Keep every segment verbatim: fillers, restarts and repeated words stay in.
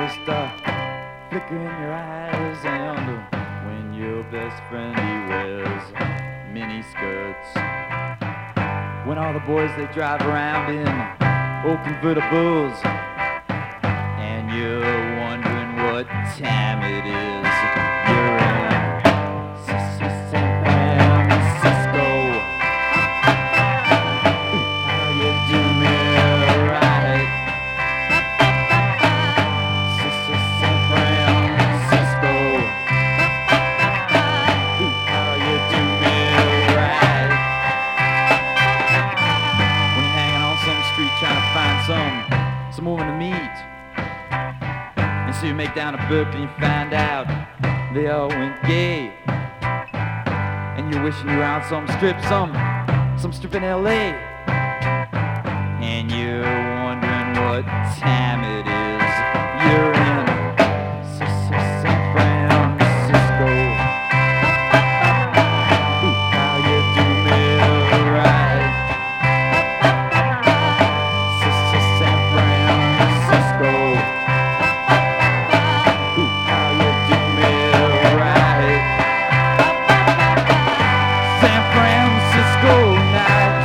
just a flicker in your eyes, and when your best friend he wears mini skirts. When all the boys they drive around in old convertibles, and you're wondering what time it is. You're in San Francisco. How you do me right? San Francisco. How you do me right? When you're hanging on some street trying to find some some woman to meet, and so you make down a book and you find out they all went gay, and you're wishing you were on some strip, some some strip in L A, and you're wondering what time it is. You're in San Francisco. How you do me right? San Francisco. How you do me right? San Francisco nights,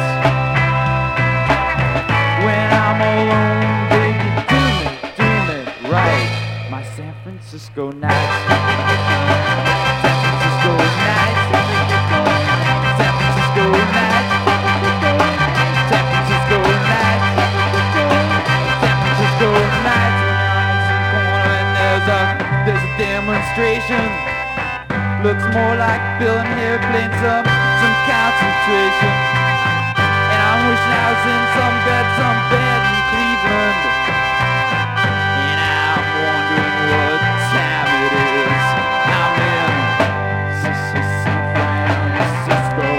when I'm alone, baby, do me, do me right. My San Francisco nights, San Francisco nights, San Francisco nights, San Francisco nights, San Francisco nights. When you're on some corner and there's a there's a demonstration. Looks more like Bill and Harry playing some some concentration. And I'm wishing I was in some bed, some bed in Cleveland. And I'm wondering what time it is. I'm in San Francisco.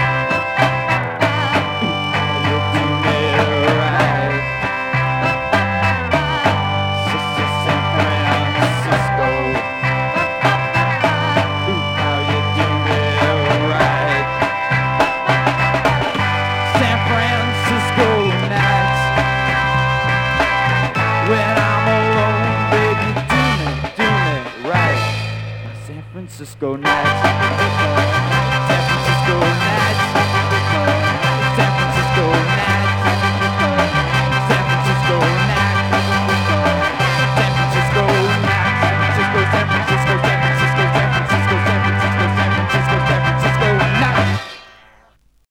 You do me right. San Francisco. How you do me right? San Francisco nights, when I'm alone, baby, do me, do me right. My San Francisco nights.